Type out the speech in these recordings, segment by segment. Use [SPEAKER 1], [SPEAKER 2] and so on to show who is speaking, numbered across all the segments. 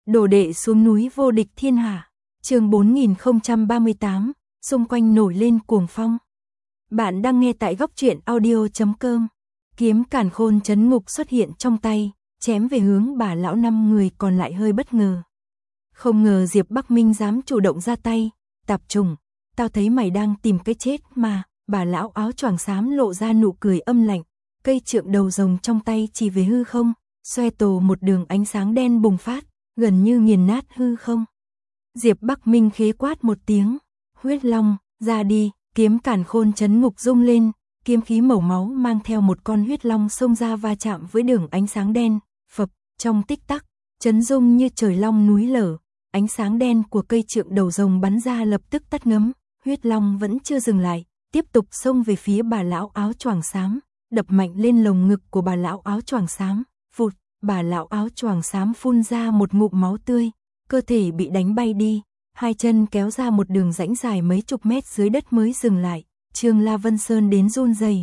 [SPEAKER 1] Đồ đệ xuống núi vô địch thiên hạ. Chương 4038, xung quanh nổi lên cuồng phong. Bạn đang nghe tại góc truyện audio.com. Kiếm càn khôn trấn ngục xuất hiện trong tay, chém về hướng bà lão 5 người còn lại hơi bất ngờ. Không ngờ Diệp Bắc Minh dám chủ động ra tay. Tạp trùng, tao thấy mày đang tìm cái chết mà. Bà lão áo choàng xám lộ ra nụ cười âm lạnh, cây trượng đầu rồng trong tay chỉ về hư không, xoe tổ một đường ánh sáng đen bùng phát, gần như nghiền nát hư không. Diệp Bắc Minh khế quát một tiếng, huyết long, ra đi. Kiếm càn khôn trấn ngục rung lên, kiếm khí màu máu mang theo một con huyết long xông ra va chạm với đường ánh sáng đen, phập, trong tích tắc, chấn rung như trời long núi lở, ánh sáng đen của cây trượng đầu rồng bắn ra lập tức tắt ngấm, huyết long vẫn chưa dừng lại, tiếp tục xông về phía bà lão áo choàng xám, đập mạnh lên lồng ngực của bà lão áo choàng xám, phụt, bà lão áo choàng xám phun ra một ngụm máu tươi, cơ thể bị đánh bay đi. Hai chân kéo ra một đường rãnh dài mấy chục mét dưới đất mới dừng lại, Trương La Vân Sơn đến run rẩy.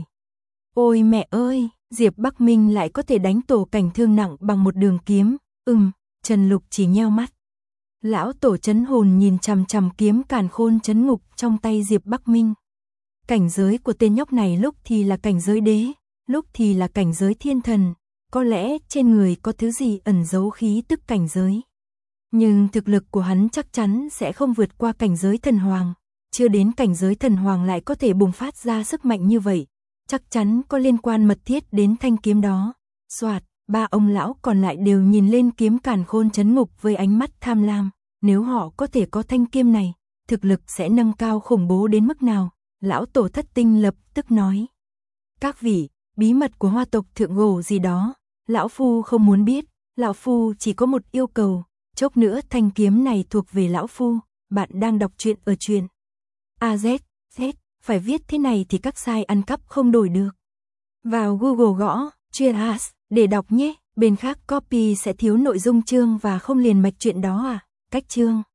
[SPEAKER 1] Ôi mẹ ơi, Diệp Bắc Minh lại có thể đánh tổ cảnh thương nặng bằng một đường kiếm, Trần Lục chỉ nheo mắt. Lão tổ trấn hồn nhìn chằm chằm kiếm càn khôn trấn ngục trong tay Diệp Bắc Minh. Cảnh giới của tên nhóc này lúc thì là cảnh giới đế, lúc thì là cảnh giới thiên thần, có lẽ trên người có thứ gì ẩn giấu khí tức cảnh giới. Nhưng thực lực của hắn chắc chắn sẽ không vượt qua cảnh giới thần hoàng, chưa đến cảnh giới thần hoàng lại có thể bùng phát ra sức mạnh như vậy, chắc chắn có liên quan mật thiết đến thanh kiếm đó. Soạt, ba ông lão còn lại đều nhìn lên kiếm càn khôn trấn ngục với ánh mắt tham lam, nếu họ có thể có thanh kiếm này, thực lực sẽ nâng cao khủng bố đến mức nào? Lão tổ thất tinh lập tức nói. Các vị, bí mật của Hoa tộc thượng cổ gì đó, lão phu không muốn biết, lão phu chỉ có một yêu cầu. Chốc nữa thanh kiếm này thuộc về lão phu, bạn đang đọc truyện ở truyện AZ, phải viết thế này thì các sai ăn cắp không đổi được. Vào Google gõ, truyện AZ, để đọc nhé, bên khác copy sẽ thiếu nội dung chương và không liền mạch truyện đó à, cách chương.